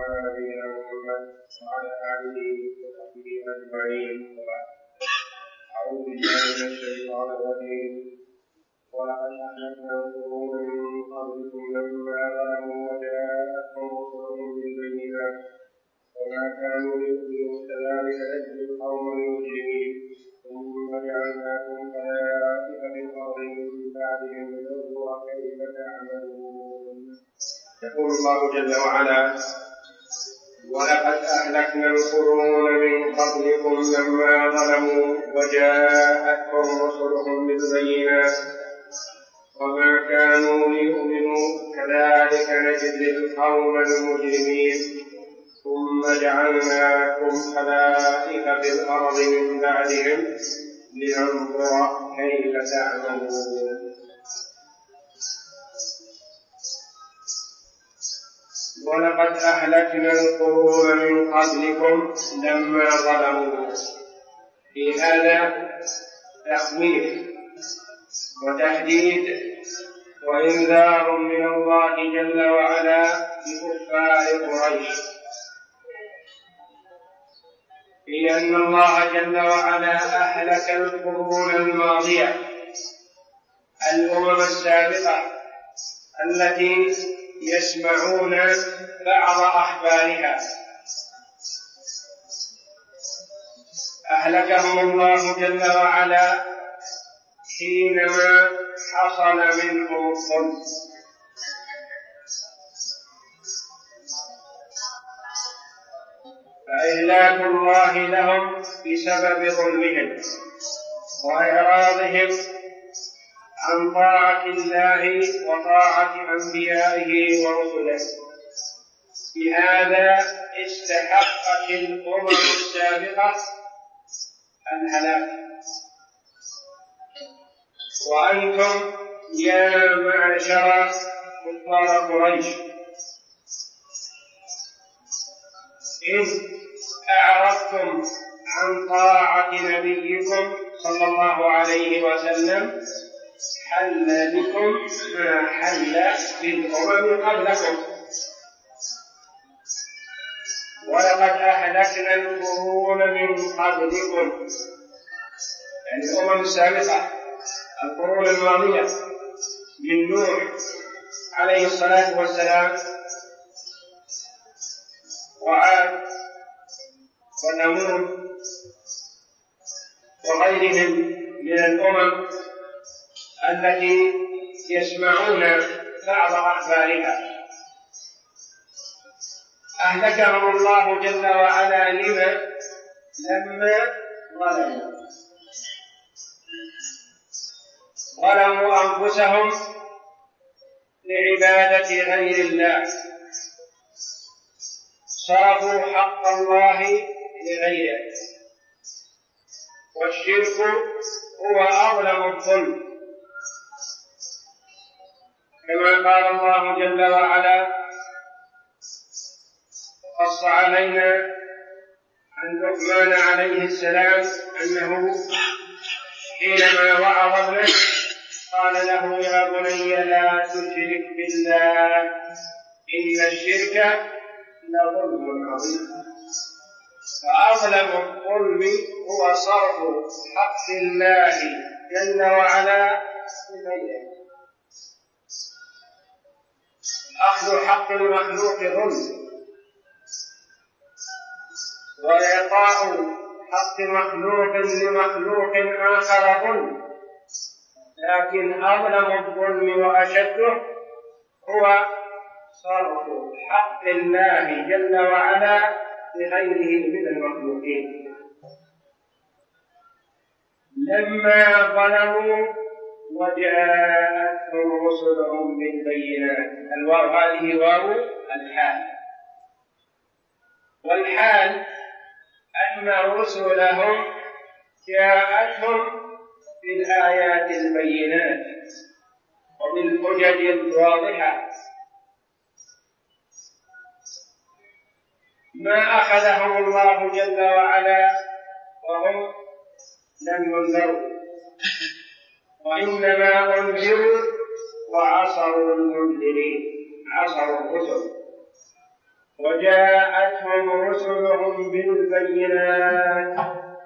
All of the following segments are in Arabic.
على نبينا محمد وعلى آله وصحبه أجمعين. أعوذ بالله من الشيطان الرجيم. ولقد أهلكنا القرون من قبلكم لما ظلموا وجاءتهم رسلهم بالبينات وما كانوا ليؤمنوا كذلك نجزي القوم المجرمين ثم جعلناكم خلائف في الأرض من بعدهم لننظر كيف تعملون. يقول الله جل وعلا: ولقد أهلكنا القرون من قبلكم لما ظلموا وجاءتهم رسلهم بالبينات وما كانوا ليؤمنوا كذلك نجزي القوم المجرمين ثم جعلناكم خلائف في الأرض من بعدهم لننظر كيف تعملون. ولقد أهلكنا القرون من قبلكم لما ظلموا. في هذا تخويف وتهديد وإنذار من الله جل وعلا لكفار قريش، لأن الله جل وعلا أهلك القرون الماضية، الأمم السابقة التي يسمعون بعض أخبارها، أهلكهم الله جل وعلا حينما حصل منهم الظلم. فإهلاك الله لهم بسبب ظلمهم وإعراضهم عن طاعة الله وطاعة أنبيائه ورسله. بهذا استحقت الأمم السابقة الهلاك. وأنتم يا معشر كفار قريش إذ أعرضتم عن طاعة نبيكم صلى الله عليه وسلم حل بكم ما حل بالأمم قبلكم. ولقد أهلكنا القرون من قبلكم، يعني الأمم السابقة، القرون الماضية من نوح عليه الصلاة والسلام وعاد وثمود وغيرهم من الأمم التي يسمعون بعض أخبارها. أهلكهم الله جل وعلا لما ظلموا أنفسهم لعبادة غير الله، صرفوا حق الله لغيره، والشرك هو أظلم الظلم، كما قال الله جل وعلا: قص علينا عن لقمان عليه السلام أنه حينما وعظ ابنه قال له: يا بني لا تشرك بالله إن الشرك لظلم عظيم. فأظلم الظلم هو صرف حق الله جل وعلا لغيره. أخذ حق المخلوق ظلم، وإعطاء حق مخلوق لمخلوق آخر ظلم، لكن أظلم الظلم وأشده هو صرف حق الله جل وعلا لغيره من المخلوقين. لما ظلموا وجاءتهم رسلهم بالبينات. الواو هذه واو الحال، والحال أن رسلهم جاءتهم بالآيات البينات وبالحجج الواضحة، ما أخذهم الله جل وعلا وهم لم ينذروا، وإنما أنذروا وعصروا المنذرين، عصروا الرسل. وجاءتهم رسلهم بالبينات،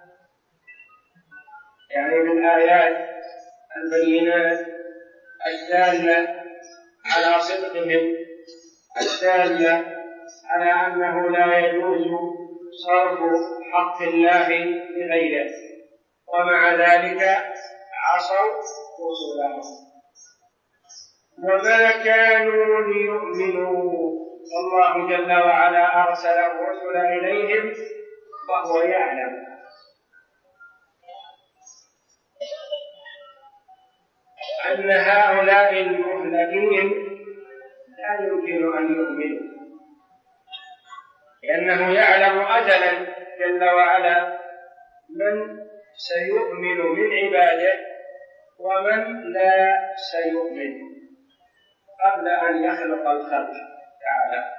يعني بالآيات البينات الدالة على صدقهم، الدالة على أنه لا يجوز صرف حق الله لغيره، ومع ذلك عصوا رسلهم. وما كانوا ليؤمنوا، والله جل وعلا أرسل الرسل إليهم وهو يعلم أن هؤلاء المهلكين لا يمكن أن يؤمنوا، لأنه يعلم أجلا جل وعلا من سيؤمن من عباده ومن لا سيؤمن قبل أن يخلق الخلق تعالى.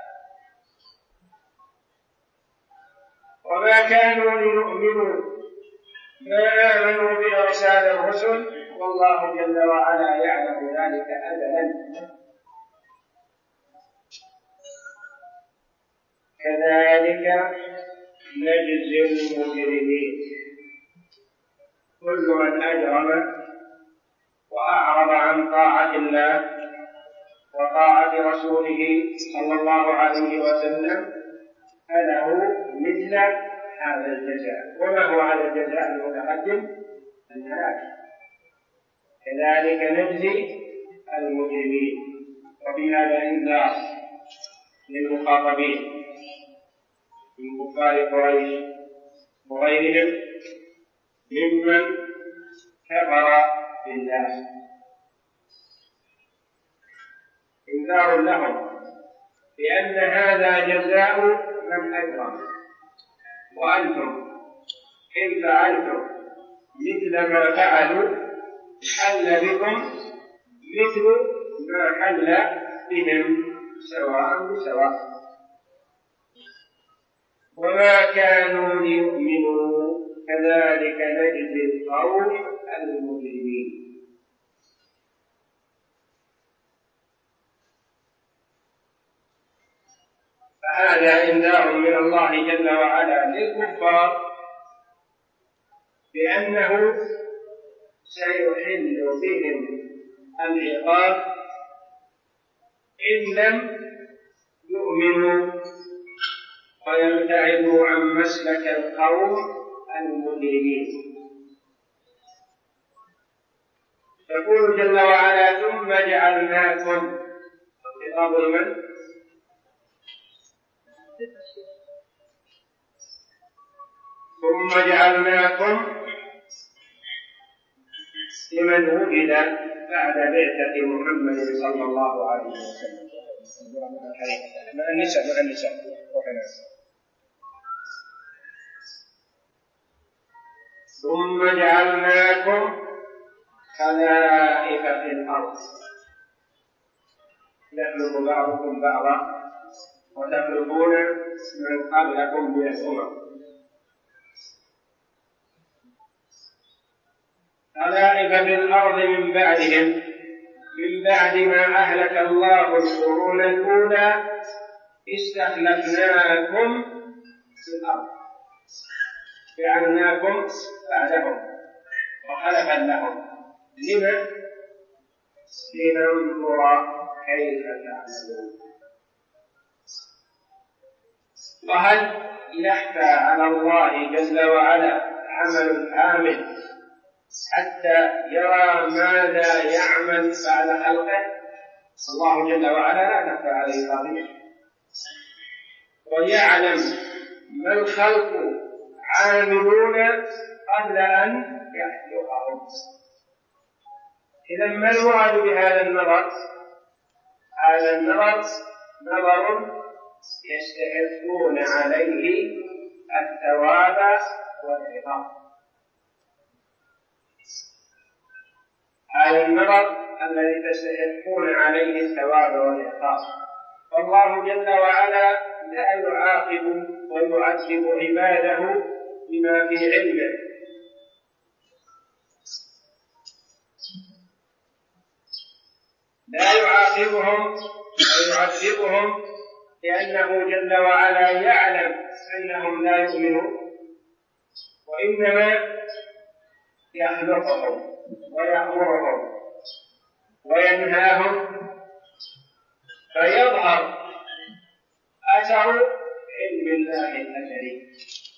وما كانوا ليؤمنوا، ما آمنوا بإرسال الرسل، والله جل وعلا يعلم ذلك أزلا. كذلك نجزي المجرمين، كل من أجرم وأعرض عن طاعة الله وطاعة رسوله صلى الله عليه وسلم فله مثل هذا الجزاء. وما هو هذا الجزاء المتقدم؟ الهلاك. كذلك نجزي المجرمين. وفي هذا إنذار للمخاطبين من كفار قريش وغيرهم ممن كفر بالله، إنذار لهم بأن هذا جزاء من أجرم، وأنتم إن فعلتم مثل ما فعلوا حل بكم مثل ما حل بهم سواء بسواء. وما كانوا ليؤمنوا كذلك نجزي القوم المجرمين. فهذا إنذار من الله جل وعلا للكفار بأنه سيحل بهم العقاب إن لم يؤمنوا ويبتعدوا عن مسلك القوم المجرمين. يقول جل وعلا ثم جعلناكم، خطاب لمن؟ ثم جعلناكم لمن وجد بعد بعثة محمد صلى الله عليه وسلم. مع النساء ثم جعلناكم خلائف في الأرض يخلق بعضكم بعضا وتخلقون من قبلكم من الأمم. خلائف في الأرض من بعدهم، من بعد ما أهلك الله القرون الأولى استخلفناكم في الأرض، جعلناكم بعدهم وخلفا لهم. لمن؟ لننظر كيف تعملون. وهل يخفى على الله جل وعلا عمل كامل حتى يرى ماذا يعمل بعد خلقه؟ الله جل وعلا لا تخفى عليه خافية، ويعلم ما الخلق عاملون قبل أن يخلقهم. إذن ما المراد بهذا النظر؟ هذا النظر نظر يستحقون عليه الثواب والعقاب. هذا النظر الذي تستحقون عليه الثواب والعقاب. والله جل وعلا لا يعاقب ويعذب عباده بما في علمه، لا يعاقبهم ويعذبهم لأنه جل وعلا يعلم أنهم لا يؤمنون، وإنما يخلقهم ويأمرهم وينهاهم، فيظهر أثر علم الله الأزلي.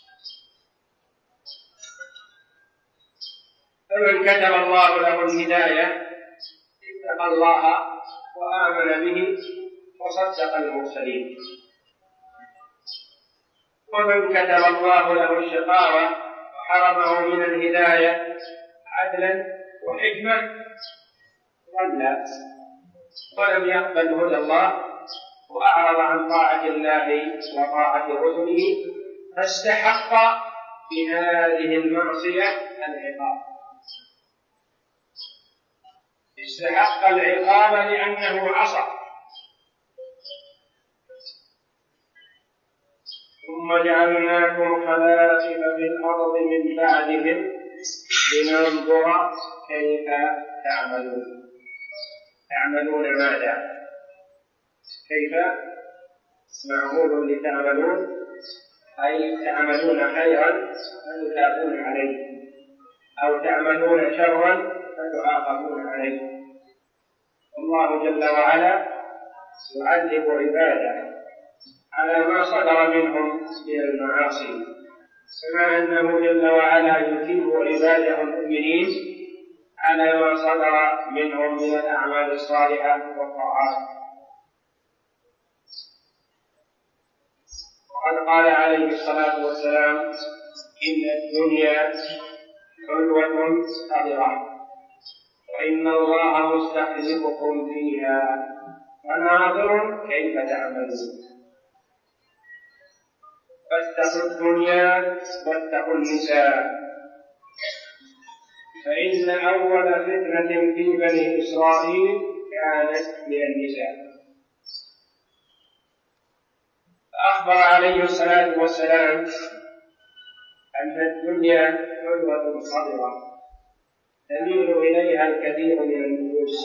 فمن كتب الله له الهداية اتقى الله وآمن به وصدق المرسلين، ومن كتب الله له الشقاوة وحرمه من الهداية عدلا وحكمة ضل ولم يقبل هدى الله وأعرض عن طاعة الله وطاعة رسله، فاستحق بهذه المعصية العقاب، استحق العقاب لأنه عصى. ثم جعلناكم خلائف في الأرض من بعدهم لننظر كيف تعملون. تعملون ماذا؟ كيف معمول لتعملون، أي تعملون خيرا فتثابون عليه، أو تعملون شرا فتعاقبون عليه. الله جل وعلا يعذب عباده على ما صدر منهم من المعاصي، كما أنه جل وعلا يثيب عباده المؤمنين على ما صدر منهم من الأعمال الصالحة والطاعات. وقد قال عليه الصلاة والسلام: إن الدنيا حلوة خضرة وإن الله مستخلفكم فيها فناظر كيف تعملون. فاتقوا الدنيا واتقوا النساء، فإن أول فتنة في بني إسرائيل كانت من النساء. فأخبر عليه الصلاة والسلام أن الدنيا حلوة خضرة تميل إليها الكثير من النفوس.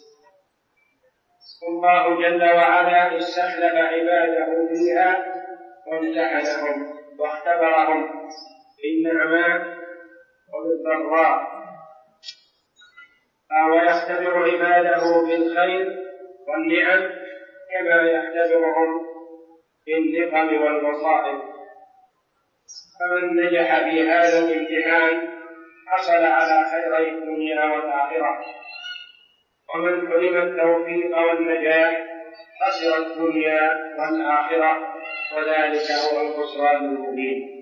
الله جل وعلا استخلف عباده فيها وامتحنهم واختبرهم بالنعماء وبالضراء، فهو يختبر عباده بالخير والنعم كما يختبرهم بالنقم والمصائب. فمن نجح في هذا الامتحان حصل على خيري الدنيا والآخرة، ومن حرم التوفيق والنجاح خسر الدنيا والآخرة، وذلك هو الخسران المبين.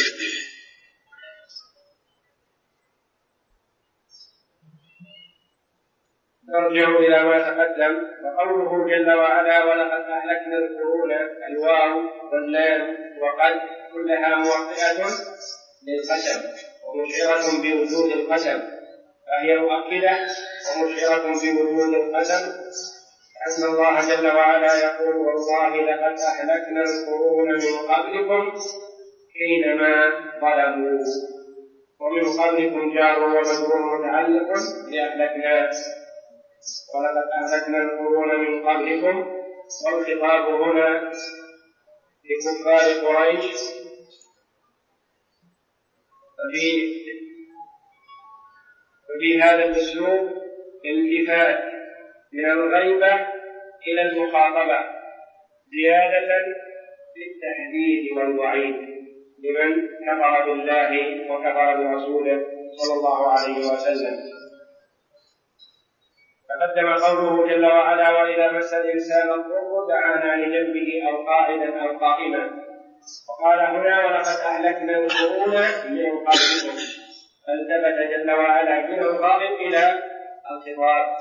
نرجع إلى ما تقدم، وقوله جل وعلا: ولقد أهلكنا القرون، الواو واللام وقد كلها موطئة للقسم ومشعرة بوجود القسم، فهي مؤكدة ومشعرة بوجود القسم، أن الله جل وعلا يقول: والله لقد أهلكنا القرون من قبلكم حينما ظلموا. ومن قبلكم جار ومجرور متعلق بأهلكنا، ولقد أهلكنا القرون من قبلكم، والخطاب هنا لكفار قريش. ففي هذا الأسلوب التفات من الغيبة إلى المخاطبة زيادة في التهديد والوعيد لمن كفر بالله وكفر برسوله صلى الله عليه وسلم. تقدم قوله جل وعلا: وإذا مس الإنسان الضر دعانا لجنبه أو قاعدا أو قائما. وقال هنا: ولقد أهلكنا القرون من قبلكم، فالتفت جل وعلا من الغائب إلى الخطاب.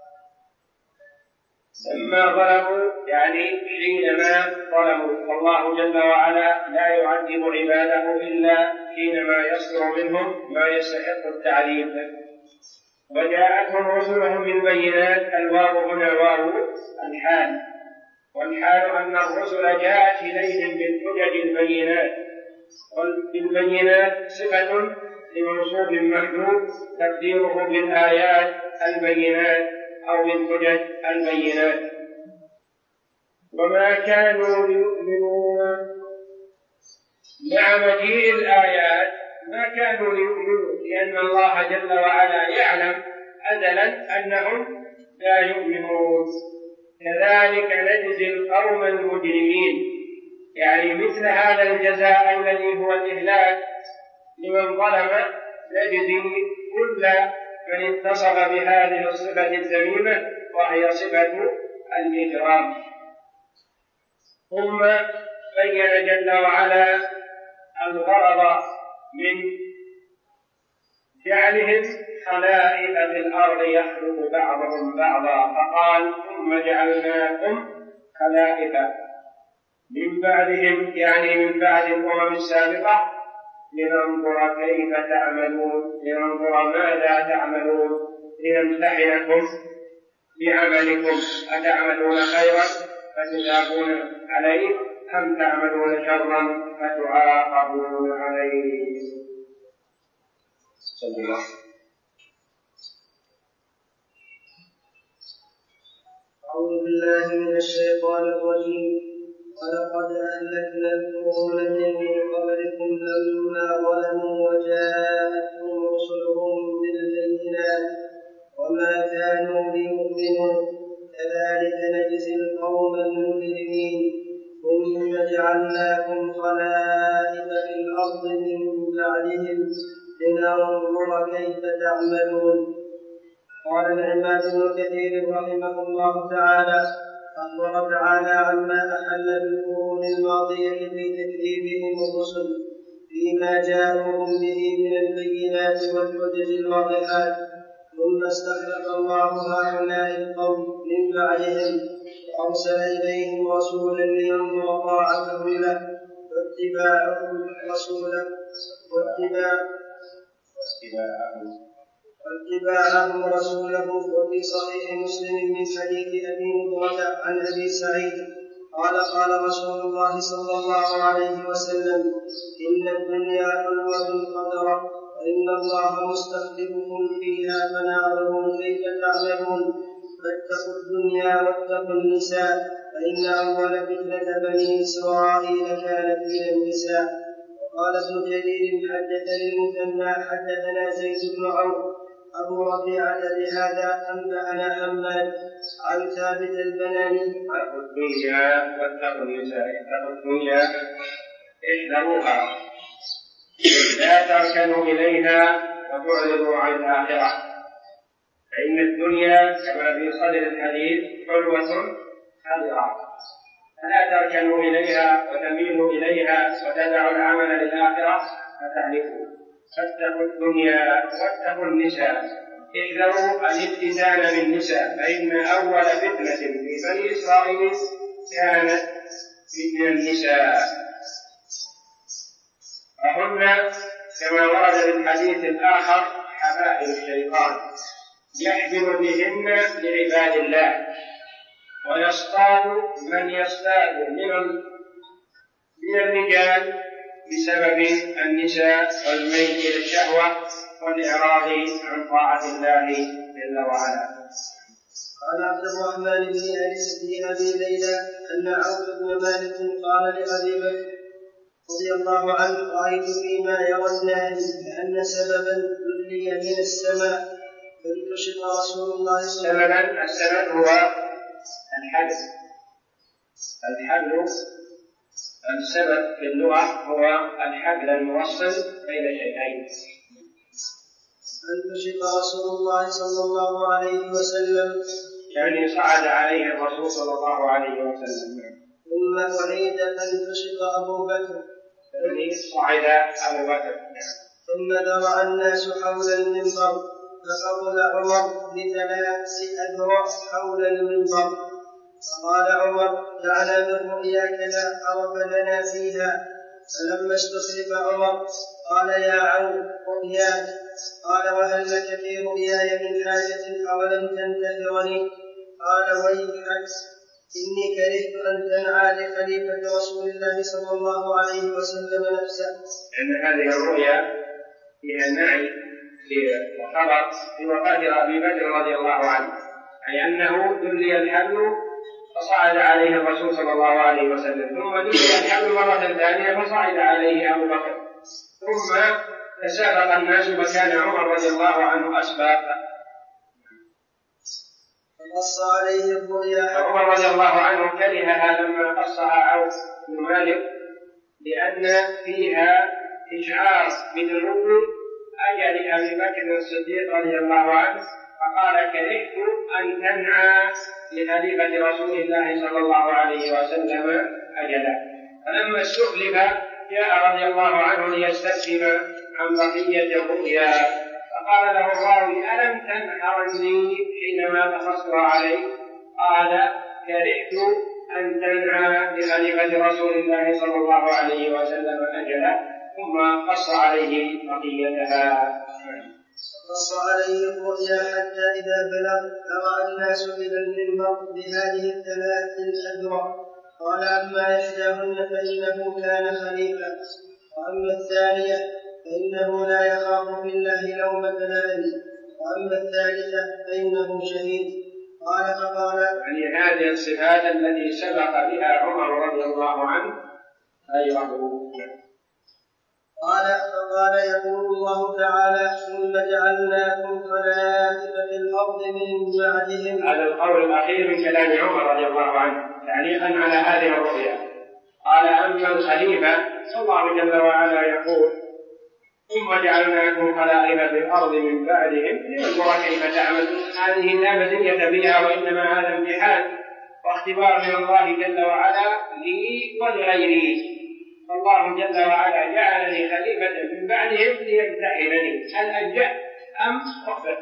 لما ظلموا يعني حينما ظلموا، فالله جل وعلا لا يعذب عباده إلا حينما يصدر منهم ما يستحق التعذيب. وجاءتهم رسلهم بالبينات، الواو هنا واو الحال، والحال أن الرسل جاءت إليهم بالحجج البينات، والبينات صفة لموصوف محدود تقديره بالآيات البينات أو بالحجج البينات. وما كانوا ليؤمنوا مع مجيء الآيات ما كانوا ليؤمنوا، لأن الله جل وعلا يعلم أزلا أنهم لا يؤمنون. كذلك نجزي القوم المجرمين، يعني مثل هذا الجزاء الذي هو الإهلاك لمن ظلم نجزي كل من اتصف بهذه الصفة الذميمة وهي صفة الإجرام. ثم بين جل وعلا الغرض من جعلهم خلائف في الأرض يخلق بعضهم بعضا، فقال ثم جعلناكم خلائف من بعدهم، يعني من بعد الأمم السابقة، لننظر كيف تعملون، لننظر ماذا تعملون، لنمتحنكم بعملكم، أتعملون خيرا فتثابون عليه أم تعملون شرا فتعاقبون عليه. صلى الله. أعوذ بالله من الشيطان الرجيم. ولقد أهلكنا القرون من قبلكم لما ظلموا وجاءتهم رسلهم بالبينات وما كانوا ليؤمنوا كذلك نجزي القوم المجرمين. ثم جعلناكم خلائف في الأرض من بعدهم لننظر كيف تعملون. قال العماد بن كثير رحمه الله تعالى: أخبر تعالى عما أحل بالقرون الماضية في تكذيبهم الرسل فيما جاءوهم به من البينات والحجج الواضحات، ثم استخلف الله هؤلاء القوم من بعدهم وأرسل إليهم رسولا لينظر طاعتهم له واتباعهم رسوله. وفي صحيح مسلم من حديث أبي هريرة عن أبي سعيد قال: قال رسول الله صلى الله عليه وسلم: إن الدنيا حلوة قدرة، وإن الله مستخلفكم فيها فنعلمون كيف تعملون، فاتقوا الدنيا واتقوا النساء، فإن أول فتنة بني إسرائيل كانت من النساء. قال ابن جرير: حدثني المثنى حدثنا زيد بن عوف أبو ربيعة بهذا أنبأنا حماد عن ثابت البناني. اتقوا الدنيا واتقوا النساء، اتقوا الدنيا احذروها، لا تركنوا إليها وتعرضوا عن الآخرة، فإن الدنيا كما في صدر الحديث حلوة خضراء، فلا تركنوا إليها وتميلوا إليها وتدعوا العمل للآخرة فتهلكوا. فاتقوا الدنيا واتقوا النساء، احذروا الابتزال بالنساء، فإن أول فتنة في بني إسرائيل كانت من النساء، فهن كما ورد في الحديث الآخر حبائل الشيطان يحبل بهن لعباد الله، ويصطاد من يصطاد من الرجال بسبب النساء والميل إلى الشهوة والإعراض عن طاعة الله جل وعلا. قال عبد الرحمن بن أبي ليلى أن عوف بن مالك قال لأبي بكر رضي الله عنه: رأيت فيما يرى الناس أن سببا دلي من السماء فانتشط رسول الله صلى الله عليه وسلم. السبب هو الحبل. السبب في اللغة هو الحبل الموصل بين شيئين. فانتشط رسول الله صلى الله عليه وسلم، يعني صعد عليه الرسول صلى الله عليه وسلم. ثم أعيد فانتشط أبو بكر، يعني صعد أبو بكر. ثم درع الناس حول المنبر، فقبل عمر ب3 أذرع حول المنبر. فقال عمر: دعنا من رؤياك لا عرف لنا فيها. فلما استخلف عمر قال: يا عون رؤياك. قال: وهل لك في رؤياي من حاجة أولم تنتهرني؟ قال: ويحك، إني كرهت أن تنعى لخليفة رسول الله صلى الله عليه وسلم نفسه. إن هذه الرؤيا فيها النعي في وفاة أبي بكر رضي الله عنه، أي أنه دلي الحبل فصعد عليه الرسول صلى الله عليه وسلم، ثم دخل الحمل مرة ثانية فصعد عليه أبو بكر، ثم تسابق الناس وكان عمر رضي الله عنه أسبق. فقص عليه الرؤيا. عمر رضي الله عنه كرهها لما قصها عوف بن مالك لأن فيها إشعار بدنو أجل أبي بكر الصديق رضي الله عنه، فقال كرهت أن تنعى لخليفة رسول الله صلى الله عليه وسلم أجله. فلما استخلف جاء رضي الله عنه ليستفهم عن بقية الرؤيا، فقال له الراوي ألم تنحرني حينما قصصت عليك؟ قال كرهت أن تنعى لخليفة رسول الله صلى الله عليه وسلم أجله، ثم قص عليه بقيتها. قص عليه الرؤيا حتى إذا بلغ أرى الناس إلى المنبر بهذه الثلاث الأذرع، قال أما إحداهن فإنه كان خليفة، وأما الثانية فإنه لا يخاف في الله لومة لائم، وأما الثالثة فإنه شهيد. قال فقال يعني هذه الصفات التي سبق بها عمر رضي الله عنه غيره. قال فقال يقول الله تعالى ثم جعلناكم خلائف في الأرض من بعدهم. هذا القول الأخير من كلام عمر رضي الله عنه تعليقا على هذه الرؤيا. قال أما الخليفة الله جل وعلا يقول ثم جعلناكم خلائف في الأرض من بعدهم لننظر كيف تعملون. هذه لا مزية بها، وإنما هذا امتحان واختبار من الله جل وعلا لي ولغيري. فالله جل وعلا جعلني خليفة من بعدهم ليمتحنني هل أنجحت أم أخفت.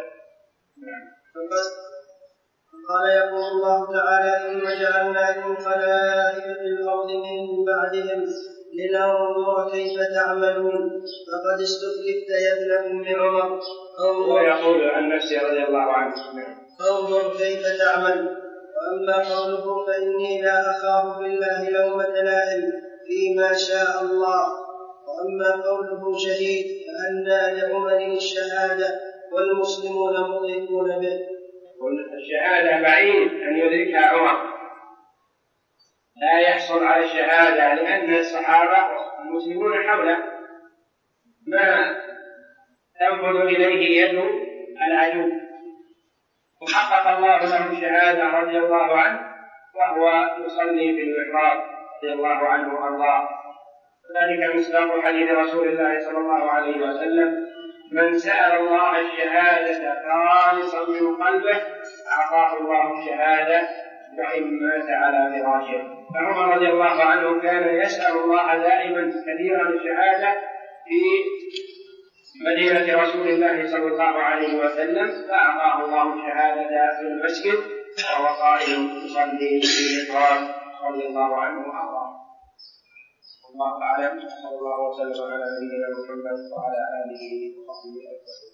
قال يقول الله تعالى ثم جعلناكم خلائف في الأرض من بعدهم لننظر كيف تعملون. فقد استخلفت يا ابن أم عمر ويقول عن نفسه رضي الله عنه انظر كيف تعمل. وأما قوله فإني لا أخاف بالله لومة لائم فيما شاء الله، وأما قوله شهيد فأنى لعمر الشهادة والمسلمون مضيفون به. الشهادة بعيد أن يدركها عمر، لا يحصل على الشهادة لأن الصحابة المسلمون حوله ما تنفذ إليه يد العدو، وحقق الله له الشهادة رضي الله عنه وهو يصلي في المحراب رضي الله عنه وأرضاه. ذلك مصداق حديث رسول الله صلى الله عليه وسلم من سأل الله الشهادة خالصا من قلبه أعطاه الله الشهادة وإن مات على فراشه. فعمر رضي الله عنه كان يسأل الله دائما كثيرا الشهادة في مدينة رسول الله صلى الله عليه وسلم، فأعطاه الله الشهادة في المسجد وهو قائم يصلي في المحراب رضي الله عنه وأرضاه. والله أعلم. صلى الله وسلم على نبينا محمد وعلى آله وصحبه أجمعين.